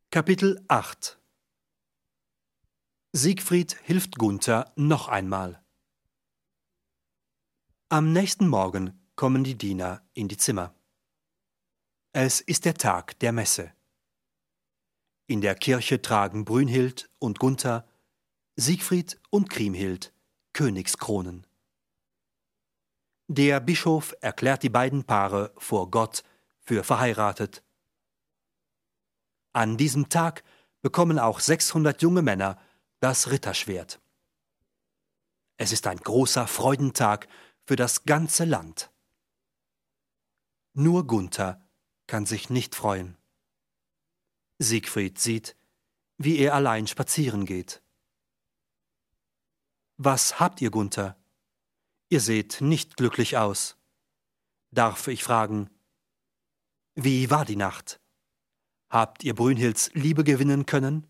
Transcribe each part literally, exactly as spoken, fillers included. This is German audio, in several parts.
Kapitel acht. Siegfried hilft Gunther noch einmal. Am nächsten Morgen kommen die Diener in die Zimmer. Es ist der Tag der Messe. In der Kirche tragen Brünnhild und Gunther, Siegfried und Kriemhild Königskronen. Der Bischof erklärt die beiden Paare vor Gott für verheiratet. An diesem Tag bekommen auch sechshundert junge Männer das Ritterschwert. Es ist ein großer Freudentag für das ganze Land. Nur Gunther kann sich nicht freuen. Siegfried sieht, wie er allein spazieren geht. »Was habt ihr, Gunther? Ihr seht nicht glücklich aus. Darf ich fragen, wie war die Nacht? Habt ihr Brünnhilds Liebe gewinnen können?«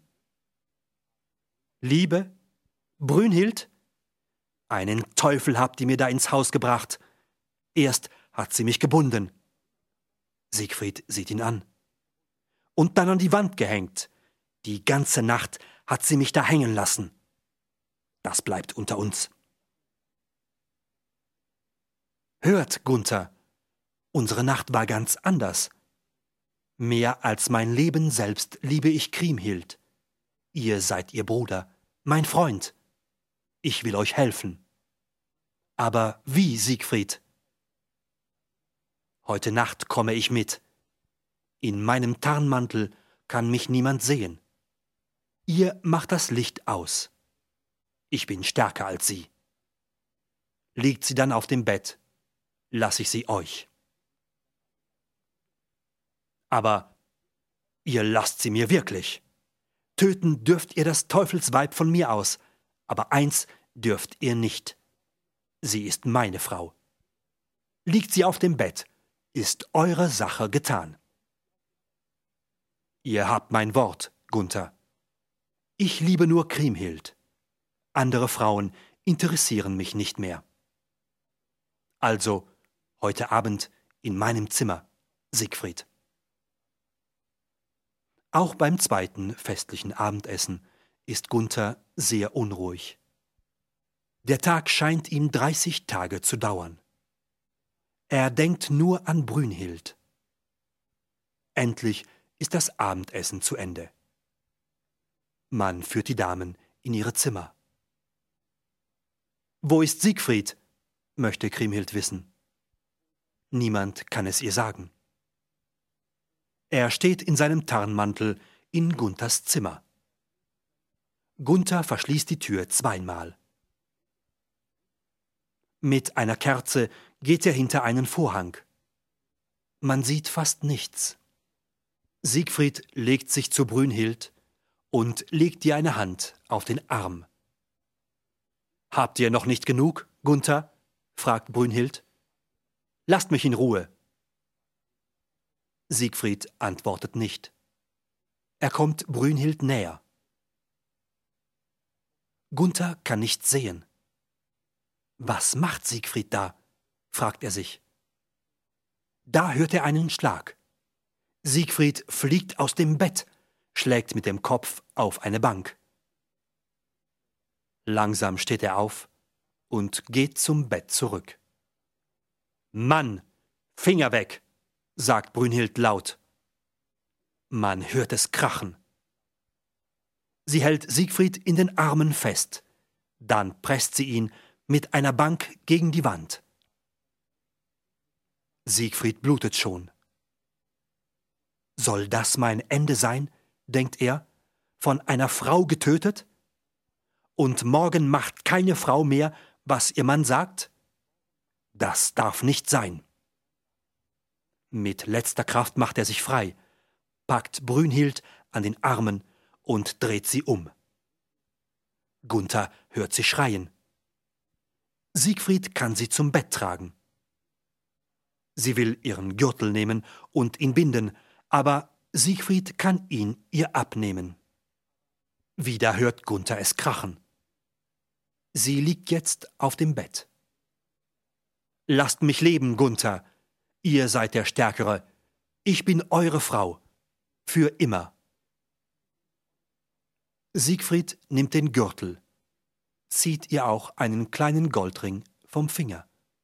»Liebe? Brünnhild? Einen Teufel habt ihr mir da ins Haus gebracht. Erst hat sie mich gebunden.« Siegfried sieht ihn an. »Und dann an die Wand gehängt. Die ganze Nacht hat sie mich da hängen lassen. Das bleibt unter uns.« »Hört, Gunther, unsere Nacht war ganz anders. Mehr als mein Leben selbst liebe ich Kriemhild. Ihr seid ihr Bruder, mein Freund. Ich will euch helfen.« »Aber wie, Siegfried?« »Heute Nacht komme ich mit. In meinem Tarnmantel kann mich niemand sehen. Ihr macht das Licht aus. Ich bin stärker als sie. Liegt sie dann auf dem Bett, lass ich sie euch. Aber ihr lasst sie mir wirklich. Töten dürft ihr das Teufelsweib von mir aus, aber eins dürft ihr nicht. Sie ist meine Frau. Liegt sie auf dem Bett, ist eure Sache getan.« »Ihr habt mein Wort, Gunther. Ich liebe nur Kriemhild. Andere Frauen interessieren mich nicht mehr. Also heute Abend in meinem Zimmer, Siegfried.« Auch beim zweiten festlichen Abendessen ist Gunther sehr unruhig. Der Tag scheint ihm dreißig Tage zu dauern. Er denkt nur an Brünnhild. Endlich ist das Abendessen zu Ende. Man führt die Damen in ihre Zimmer. »Wo ist Siegfried?« möchte Kriemhild wissen. Niemand kann es ihr sagen. Er steht in seinem Tarnmantel in Gunthers Zimmer. Gunther verschließt die Tür zweimal. Mit einer Kerze geht er hinter einen Vorhang. Man sieht fast nichts. Siegfried legt sich zu Brünnhild und legt ihr eine Hand auf den Arm. »Habt ihr noch nicht genug, Gunther?« fragt Brünnhild. »Lasst mich in Ruhe.« Siegfried antwortet nicht. Er kommt Brünnhild näher. Gunther kann nichts sehen. »Was macht Siegfried da?« fragt er sich. Da hört er einen Schlag. Siegfried fliegt aus dem Bett, schlägt mit dem Kopf auf eine Bank. Langsam steht er auf und geht zum Bett zurück. »Mann, Finger weg«, sagt Brünnhild laut. Man hört es krachen. Sie hält Siegfried in den Armen fest, dann presst sie ihn mit einer Bank gegen die Wand. Siegfried blutet schon. »Soll das mein Ende sein?«, denkt er, »von einer Frau getötet? Und morgen macht keine Frau mehr, was ihr Mann sagt? Das darf nicht sein.« Mit letzter Kraft macht er sich frei, packt Brünnhild an den Armen und dreht sie um. Gunther hört sie schreien. Siegfried kann sie zum Bett tragen. Sie will ihren Gürtel nehmen und ihn binden, aber Siegfried kann ihn ihr abnehmen. Wieder hört Gunther es krachen. Sie liegt jetzt auf dem Bett. »Lasst mich leben, Gunther. Ihr seid der Stärkere. Ich bin eure Frau. Für immer.« Siegfried nimmt den Gürtel, zieht ihr auch einen kleinen Goldring vom Finger.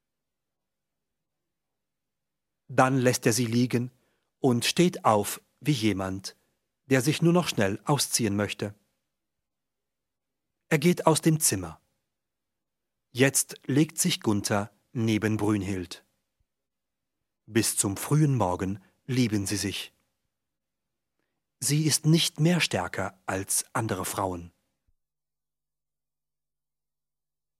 Dann lässt er sie liegen und steht auf wie jemand, der sich nur noch schnell ausziehen möchte. Er geht aus dem Zimmer. Jetzt legt sich Gunther neben Brünnhild. Bis zum frühen Morgen lieben sie sich. Sie ist nicht mehr stärker als andere Frauen.